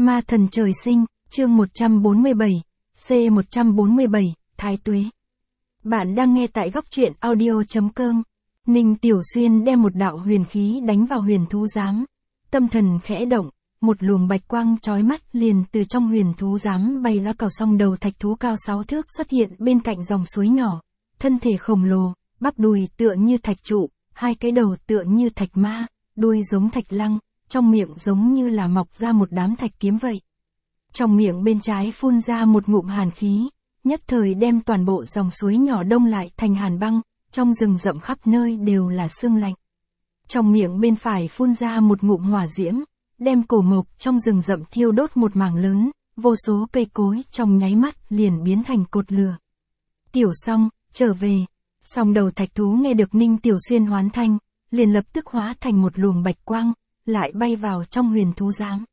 Ma thần trời sinh, chương 147, C147, Thái Tuế. Bạn đang nghe tại góc truyện audio.com. Ninh Tiểu Xuyên đem một đạo huyền khí đánh vào huyền thú giám. Tâm thần khẽ động, một luồng bạch quang chói mắt liền từ trong huyền thú giám bay ra, cào xong đầu thạch thú cao 6 thước xuất hiện bên cạnh dòng suối nhỏ. Thân thể khổng lồ, bắp đùi tựa như thạch trụ, hai cái đầu tựa như thạch ma, đuôi giống thạch lăng, trong miệng giống như là mọc ra một đám thạch kiếm vậy. Trong miệng bên trái phun ra một ngụm hàn khí, nhất thời đem toàn bộ dòng suối nhỏ đông lại thành hàn băng, trong rừng rậm khắp nơi đều là sương lạnh. Trong miệng bên phải phun ra một ngụm hỏa diễm, đem cổ mộc trong rừng rậm thiêu đốt một mảng lớn, vô số cây cối trong nháy mắt liền biến thành cột lửa. Tiểu Song, trở về. Song đầu thạch thú nghe được Ninh Tiểu Xuyên hoán thanh, liền lập tức hóa thành một luồng bạch quang, lại bay vào trong huyền thú giám.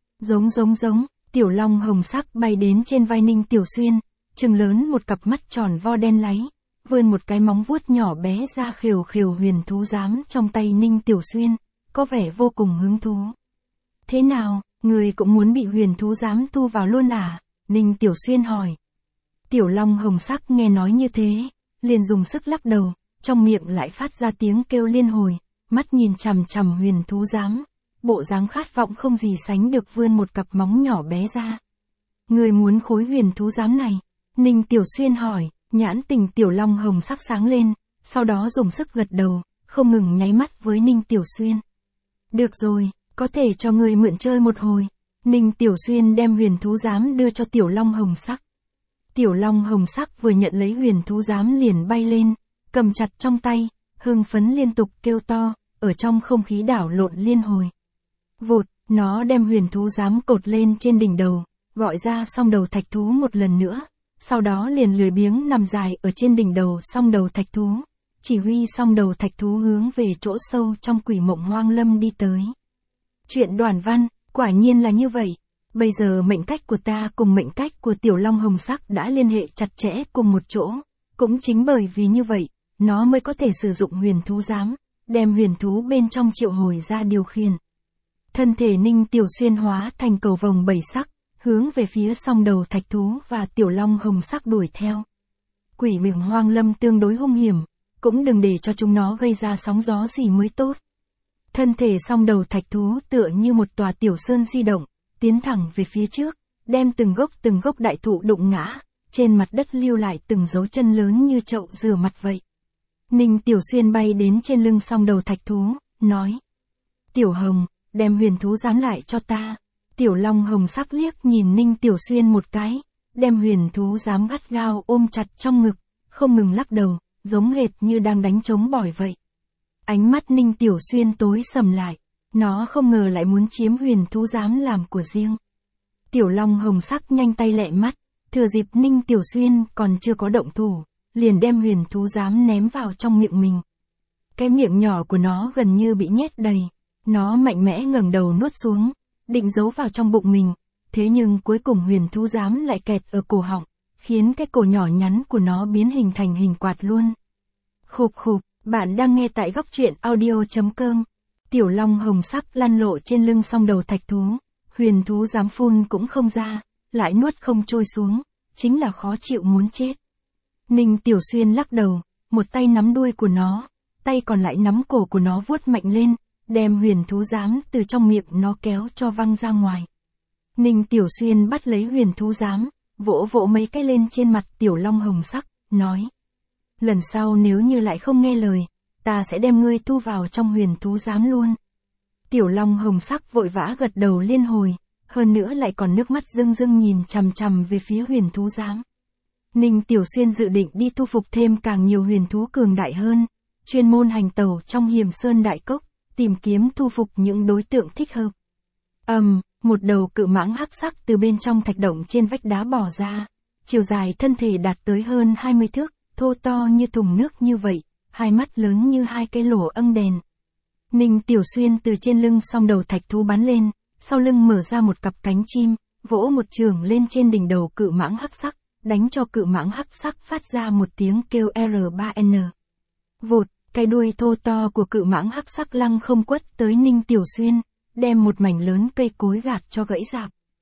Giống, tiểu long hồng sắc bay đến trên vai Ninh Tiểu Xuyên, trừng lớn một cặp mắt tròn vo đen láy, vươn một cái móng vuốt nhỏ bé ra khều huyền thú giám trong tay Ninh Tiểu Xuyên, có vẻ vô cùng hứng thú. Thế nào, người cũng muốn bị huyền thú giám thu vào luôn à? Ninh Tiểu Xuyên hỏi. Tiểu long hồng sắc nghe nói như thế, liền dùng sức lắc đầu, trong miệng lại phát ra tiếng kêu liên hồi, mắt nhìn chằm chằm huyền thú giám, bộ dáng khát vọng không gì sánh được, vươn một cặp móng nhỏ bé ra. Người muốn khối huyền thú giám này? Ninh Tiểu Xuyên hỏi, nhãn tình tiểu long hồng sắc sáng lên, sau đó dùng sức gật đầu, không ngừng nháy mắt với Ninh Tiểu Xuyên. Được rồi, có thể cho người mượn chơi một hồi. Ninh Tiểu Xuyên đem huyền thú giám đưa cho tiểu long hồng sắc. Tiểu long hồng sắc vừa nhận lấy huyền thú giám liền bay lên, cầm chặt trong tay, hưng phấn liên tục kêu to, ở trong không khí đảo lộn liên hồi. Vụt, nó đem huyền thú giám cột lên trên đỉnh đầu, gọi ra song đầu thạch thú một lần nữa, sau đó liền lười biếng nằm dài ở trên đỉnh đầu song đầu thạch thú, chỉ huy song đầu thạch thú hướng về chỗ sâu trong quỷ mộng hoang lâm đi tới. Chuyện Đoàn Văn, quả nhiên là như vậy. Bây giờ mệnh cách của ta cùng mệnh cách của tiểu long hồng sắc đã liên hệ chặt chẽ cùng một chỗ, cũng chính bởi vì như vậy, nó mới có thể sử dụng huyền thú giám, đem huyền thú bên trong triệu hồi ra điều khiển. Thân thể Ninh Tiểu Xuyên hóa thành cầu vồng 7 sắc, hướng về phía song đầu thạch thú và tiểu long hồng sắc đuổi theo. Quỷ miệng hoang lâm tương đối hung hiểm, cũng đừng để cho chúng nó gây ra sóng gió gì mới tốt. Thân thể song đầu thạch thú tựa như một tòa tiểu sơn di động, tiến thẳng về phía trước, đem từng gốc đại thụ đụng ngã, trên mặt đất lưu lại từng dấu chân lớn như chậu rửa mặt vậy. Ninh Tiểu Xuyên bay đến trên lưng song đầu thạch thú, nói. Tiểu Hồng, đem huyền thú giám lại cho ta. Tiểu long hồng sắc liếc nhìn Ninh Tiểu Xuyên một cái, đem huyền thú giám gắt gao ôm chặt trong ngực, không ngừng lắc đầu, giống hệt như đang đánh trống bỏi vậy. Ánh mắt Ninh Tiểu Xuyên tối sầm lại, nó không ngờ lại muốn chiếm huyền thú giám làm của riêng. Tiểu long hồng sắc nhanh tay lẹ mắt, thừa dịp Ninh Tiểu Xuyên còn chưa có động thủ, liền đem huyền thú giám ném vào trong miệng mình. Cái miệng nhỏ của nó gần như bị nhét đầy, nó mạnh mẽ ngẩng đầu nuốt xuống, định giấu vào trong bụng mình, thế nhưng cuối cùng huyền thú giám lại kẹt ở cổ họng, khiến cái cổ nhỏ nhắn của nó biến hình thành hình quạt luôn. Khục, bạn đang nghe tại góc truyện audio.com. Tiểu long hồng sắc lăn lộ trên lưng song đầu thạch thú, huyền thú giám phun cũng không ra, lại nuốt không trôi xuống, chính là khó chịu muốn chết. Ninh Tiểu Xuyên lắc đầu, một tay nắm đuôi của nó, tay còn lại nắm cổ của nó vuốt mạnh lên, đem huyền thú giám từ trong miệng nó kéo cho văng ra ngoài. Ninh Tiểu Xuyên bắt lấy huyền thú giám, vỗ mấy cái lên trên mặt tiểu long hồng sắc, nói. Lần sau nếu như lại không nghe lời, ta sẽ đem ngươi thu vào trong huyền thú giám luôn. Tiểu long hồng sắc vội vã gật đầu liên hồi, hơn nữa lại còn nước mắt rưng nhìn chằm về phía huyền thú giám. Ninh Tiểu Xuyên dự định đi thu phục thêm càng nhiều huyền thú cường đại hơn, chuyên môn hành tẩu trong hiểm sơn đại cốc, tìm kiếm thu phục những đối tượng thích hợp. Một đầu cự mãng hắc sắc từ bên trong thạch động trên vách đá bò ra, chiều dài thân thể đạt tới hơn 20 thước, thô to như thùng nước như vậy, hai mắt lớn như hai cái lỗ âng đèn. Ninh Tiểu Xuyên từ trên lưng song đầu thạch thú bắn lên, sau lưng mở ra một cặp cánh chim, vỗ một chưởng lên trên đỉnh đầu cự mãng hắc sắc, đánh cho cự mãng hắc sắc phát ra một tiếng kêu R3N. Vụt, cái đuôi thô to của cự mãng hắc sắc lăng không quất tới Ninh Tiểu Xuyên, đem một mảnh lớn cây cối gạt cho gãy rạp.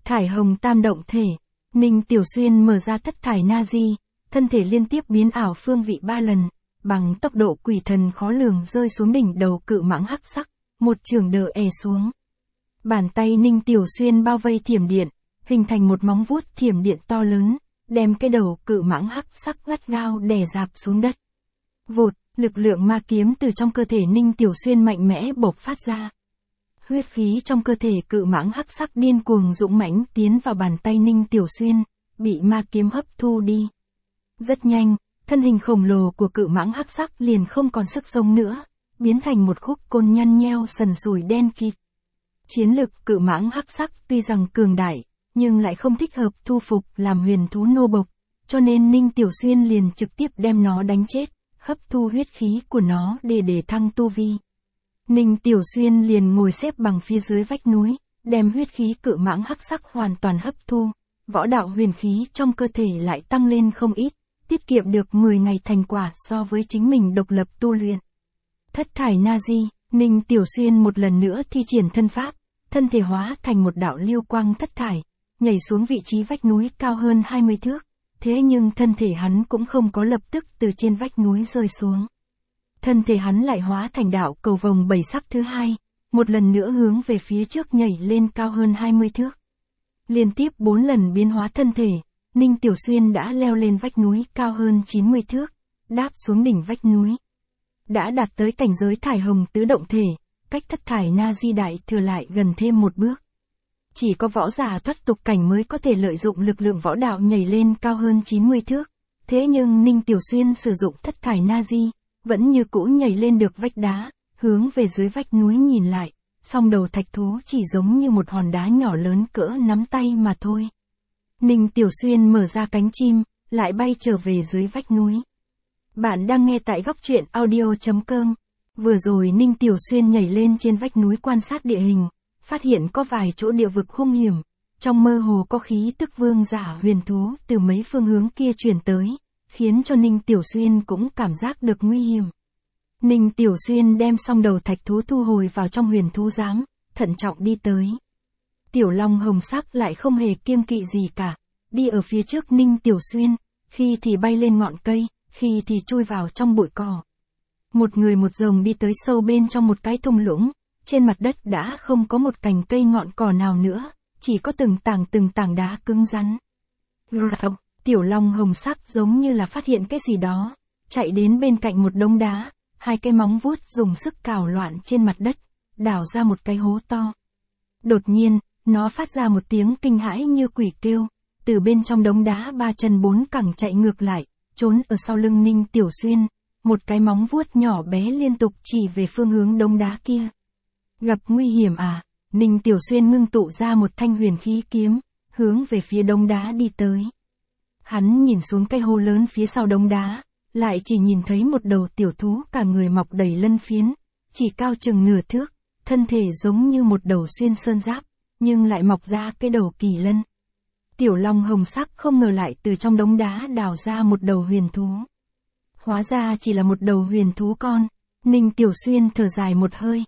Thải hồng tam động thể. Ninh Tiểu Xuyên mở ra thất thải na di, thân thể liên tiếp biến ảo phương vị 3 lần, bằng tốc độ quỷ thần khó lường rơi xuống đỉnh đầu cự mãng hắc sắc, một chưởng đỡ è xuống. Bàn tay Ninh Tiểu Xuyên bao vây thiểm điện, hình thành một móng vuốt thiểm điện to lớn, đem cái đầu cự mãng hắc sắc gắt gao đè dạp xuống đất. Vụt, lực lượng ma kiếm từ trong cơ thể Ninh Tiểu Xuyên mạnh mẽ bộc phát ra. Huyết khí trong cơ thể cự mãng hắc sắc điên cuồng dũng mãnh tiến vào bàn tay Ninh Tiểu Xuyên, bị ma kiếm hấp thu đi. Rất nhanh, thân hình khổng lồ của cự mãng hắc sắc liền không còn sức sống nữa, biến thành một khúc côn nhăn nheo sần sùi đen kịt. Chiến lực cự mãng hắc sắc tuy rằng cường đại, nhưng lại không thích hợp thu phục làm huyền thú nô bộc, cho nên Ninh Tiểu Xuyên liền trực tiếp đem nó đánh chết, hấp thu huyết khí của nó để thăng tu vi. Ninh Tiểu Xuyên liền ngồi xếp bằng phía dưới vách núi, đem huyết khí cự mãng hắc sắc hoàn toàn hấp thu, võ đạo huyền khí trong cơ thể lại tăng lên không ít, tiết kiệm được 10 ngày thành quả so với chính mình độc lập tu luyện. Thất thải na di, Ninh Tiểu Xuyên một lần nữa thi triển thân pháp, thân thể hóa thành một đạo liêu quang thất thải, nhảy xuống vị trí vách núi cao hơn 20 thước, thế nhưng thân thể hắn cũng không có lập tức từ trên vách núi rơi xuống. Thân thể hắn lại hóa thành đạo cầu vồng 7 sắc thứ hai, một lần nữa hướng về phía trước nhảy lên cao hơn 20 thước. Liên tiếp 4 lần biến hóa thân thể, Ninh Tiểu Xuyên đã leo lên vách núi cao hơn 90 thước, đáp xuống đỉnh vách núi. Đã đạt tới cảnh giới thải hồng tứ động thể, cách thất thải na di đại thừa lại gần thêm một bước. Chỉ có võ giả thoát tục cảnh mới có thể lợi dụng lực lượng võ đạo nhảy lên cao hơn 90 thước, thế nhưng Ninh Tiểu Xuyên sử dụng thất thải na di, vẫn như cũ nhảy lên được vách đá, hướng về dưới vách núi nhìn lại, song đầu thạch thú chỉ giống như một hòn đá nhỏ lớn cỡ nắm tay mà thôi. Ninh Tiểu Xuyên mở ra cánh chim, lại bay trở về dưới vách núi. Bạn đang nghe tại góc truyện audio.com. Vừa rồi Ninh Tiểu Xuyên nhảy lên trên vách núi quan sát địa hình, phát hiện có vài chỗ địa vực hung hiểm, trong mơ hồ có khí tức vương giả huyền thú từ mấy phương hướng kia truyền tới, khiến cho Ninh Tiểu Xuyên cũng cảm giác được nguy hiểm. Ninh Tiểu Xuyên đem song đầu thạch thú thu hồi vào trong huyền thú giám, thận trọng đi tới. Tiểu Long hồng sắc lại không hề kiêng kỵ gì cả, đi ở phía trước Ninh Tiểu Xuyên, khi thì bay lên ngọn cây, khi thì chui vào trong bụi cỏ. Một người một rồng đi tới sâu bên trong một cái thung lũng, trên mặt đất đã không có một cành cây ngọn cỏ nào nữa, chỉ có từng tảng đá cứng rắn. Tiểu Long hồng sắc giống như là phát hiện cái gì đó, chạy đến bên cạnh một đống đá, hai cái móng vuốt dùng sức cào loạn trên mặt đất, đào ra một cái hố to. Đột nhiên, nó phát ra một tiếng kinh hãi như quỷ kêu, từ bên trong đống đá 3 chân 4 cẳng chạy ngược lại, trốn ở sau lưng Ninh Tiểu Xuyên, một cái móng vuốt nhỏ bé liên tục chỉ về phương hướng đống đá kia. Gặp nguy hiểm à? Ninh Tiểu Xuyên ngưng tụ ra một thanh huyền khí kiếm, hướng về phía đống đá đi tới. Hắn nhìn xuống cái hố lớn phía sau đống đá, lại chỉ nhìn thấy một đầu tiểu thú cả người mọc đầy lân phiến, chỉ cao chừng nửa thước, thân thể giống như một đầu xuyên sơn giáp, nhưng lại mọc ra cái đầu kỳ lân. Tiểu Long hồng sắc không ngờ lại từ trong đống đá đào ra một đầu huyền thú. Hóa ra chỉ là một đầu huyền thú con. Ninh Tiểu Xuyên thở dài một hơi.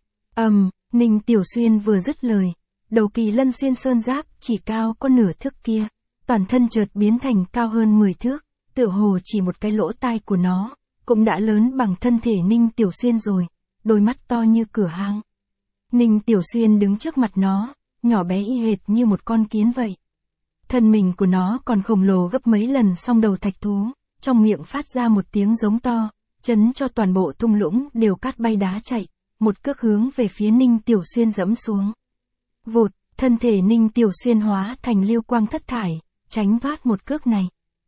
Ninh Tiểu Xuyên vừa dứt lời, đầu kỳ lân xuyên sơn giáp chỉ cao có nửa thước kia, toàn thân chợt biến thành cao hơn 10 thước, tựa hồ chỉ một cái lỗ tai của nó, cũng đã lớn bằng thân thể Ninh Tiểu Xuyên rồi, đôi mắt to như cửa hang. Ninh Tiểu Xuyên đứng trước mặt nó, nhỏ bé y hệt như một con kiến vậy. Thân mình của nó còn khổng lồ gấp mấy lần song đầu thạch thú, trong miệng phát ra một tiếng giống to, chấn cho toàn bộ thung lũng đều cát bay đá chạy, một cước hướng về phía Ninh Tiểu Xuyên dẫm xuống. Vụt, thân thể Ninh Tiểu Xuyên hóa thành liêu quang thất thải, tránh thoát một cước này.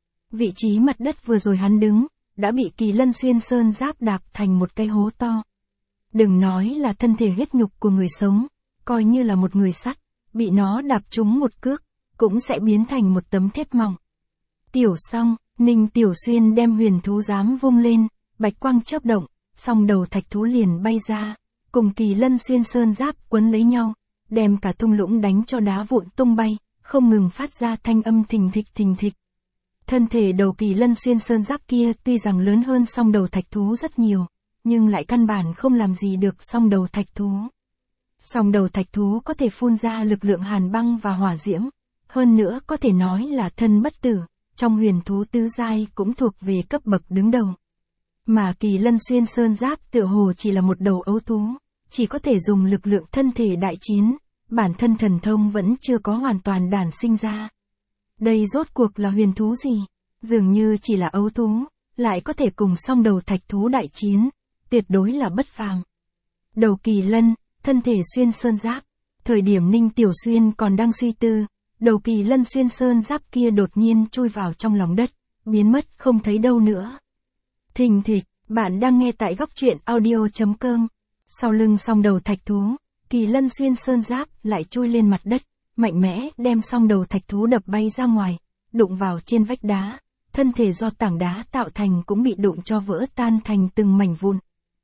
Vị trí mặt đất vừa rồi hắn đứng, đã bị kỳ lân xuyên sơn giáp đạp thành một cái hố to. Đừng nói là thân thể huyết nhục của người sống, coi như là một người sắt, bị nó đạp trúng một cước, cũng sẽ biến thành một tấm thép mỏng. Tiểu xong, Ninh Tiểu Xuyên đem huyền thú giám vung lên, bạch quang chớp động, song đầu thạch thú liền bay ra, cùng kỳ lân xuyên sơn giáp quấn lấy nhau, đem cả thung lũng đánh cho đá vụn tung bay, không ngừng phát ra thanh âm thình thịch. Thân thể đầu kỳ lân xuyên sơn giáp kia tuy rằng lớn hơn song đầu thạch thú rất nhiều, nhưng lại căn bản không làm gì được song đầu thạch thú. Song đầu thạch thú có thể phun ra lực lượng hàn băng và hỏa diễm, hơn nữa có thể nói là thân bất tử, trong huyền thú tứ giai cũng thuộc về cấp bậc đứng đầu. Mà Kỳ Lân Xuyên Sơn Giáp tựa hồ chỉ là một đầu ấu thú, chỉ có thể dùng lực lượng thân thể đại chiến, bản thân thần thông vẫn chưa có hoàn toàn đản sinh ra. Đây rốt cuộc là huyền thú gì? Dường như chỉ là ấu thú, lại có thể cùng song đầu thạch thú đại chiến, tuyệt đối là bất phàm. Đầu Kỳ Lân, thân thể xuyên sơn giáp, thời điểm Ninh Tiểu Xuyên còn đang suy tư, đầu Kỳ Lân xuyên sơn giáp kia đột nhiên chui vào trong lòng đất, biến mất không thấy đâu nữa. Thình thịch, bạn đang nghe tại góc truyện audio.com. Sau lưng song đầu thạch thú, Kỳ Lân xuyên sơn giáp lại chui lên mặt đất, mạnh mẽ đem song đầu thạch thú đập bay ra ngoài, đụng vào trên vách đá, thân thể do tảng đá tạo thành cũng bị đụng cho vỡ tan thành từng mảnh vụn.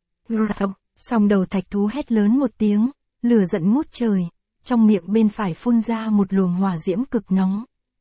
Song đầu thạch thú hét lớn một tiếng, lửa giận ngút trời, trong miệng bên phải phun ra một luồng hỏa diễm cực nóng.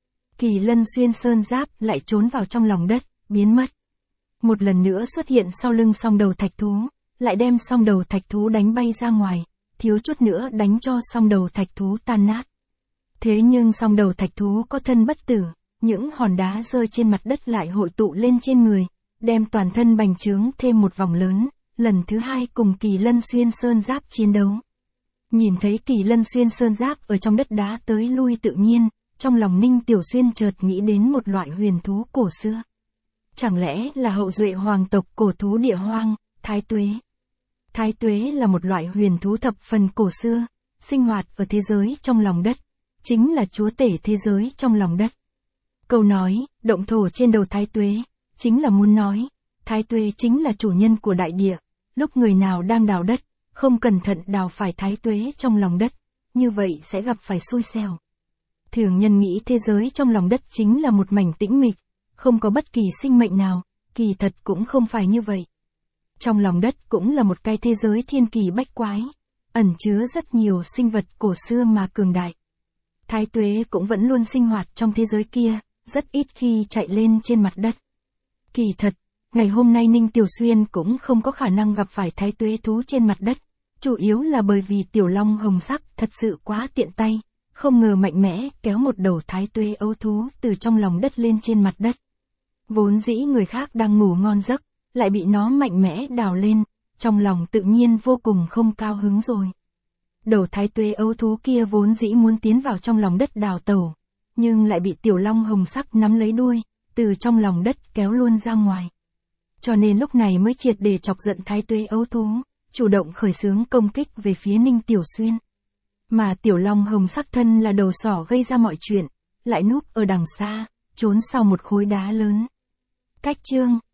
Kỳ Lân xuyên sơn giáp lại trốn vào trong lòng đất, biến mất. Một lần nữa xuất hiện sau lưng song đầu thạch thú, lại đem song đầu thạch thú đánh bay ra ngoài, thiếu chút nữa đánh cho song đầu thạch thú tan nát. Thế nhưng song đầu thạch thú có thân bất tử, những hòn đá rơi trên mặt đất lại hội tụ lên trên người, đem toàn thân bành trướng thêm một vòng lớn, lần thứ hai cùng Kỳ Lân xuyên sơn giáp chiến đấu. Nhìn thấy Kỳ Lân xuyên sơn giáp ở trong đất đá tới lui tự nhiên, trong lòng Ninh Tiểu Xuyên chợt nghĩ đến một loại huyền thú cổ xưa. Chẳng lẽ là hậu duệ hoàng tộc cổ thú địa hoang, Thái Tuế? Thái Tuế là một loại huyền thú thập phần cổ xưa, sinh hoạt ở thế giới trong lòng đất, chính là chúa tể thế giới trong lòng đất. Câu nói, động thổ trên đầu Thái Tuế, chính là muốn nói, Thái Tuế chính là chủ nhân của đại địa, lúc người nào đang đào đất, không cẩn thận đào phải Thái Tuế trong lòng đất, như vậy sẽ gặp phải xui xẻo. Thường nhân nghĩ thế giới trong lòng đất chính là một mảnh tĩnh mịch, không có bất kỳ sinh mệnh nào, kỳ thật cũng không phải như vậy. Trong lòng đất cũng là một cái thế giới thiên kỳ bách quái, ẩn chứa rất nhiều sinh vật cổ xưa mà cường đại. Thái Tuế cũng vẫn luôn sinh hoạt trong thế giới kia, rất ít khi chạy lên trên mặt đất. Kỳ thật, ngày hôm nay Ninh Tiểu Xuyên cũng không có khả năng gặp phải Thái Tuế thú trên mặt đất, chủ yếu là bởi vì Tiểu Long hồng sắc thật sự quá tiện tay, không ngờ mạnh mẽ kéo một đầu Thái Tuế ấu thú từ trong lòng đất lên trên mặt đất. Vốn dĩ người khác đang ngủ ngon giấc, lại bị nó mạnh mẽ đào lên, trong lòng tự nhiên vô cùng không cao hứng rồi. Đầu Thái Tuế ấu thú kia vốn dĩ muốn tiến vào trong lòng đất đào tẩu, nhưng lại bị Tiểu Long hồng sắc nắm lấy đuôi, từ trong lòng đất kéo luôn ra ngoài. Cho nên lúc này mới triệt để chọc giận Thái Tuế ấu thú, chủ động khởi xướng công kích về phía Ninh Tiểu Xuyên. Mà Tiểu Long hồng sắc thân là đầu sỏ gây ra mọi chuyện, lại núp ở đằng xa, trốn sau một khối đá lớn. Cách chương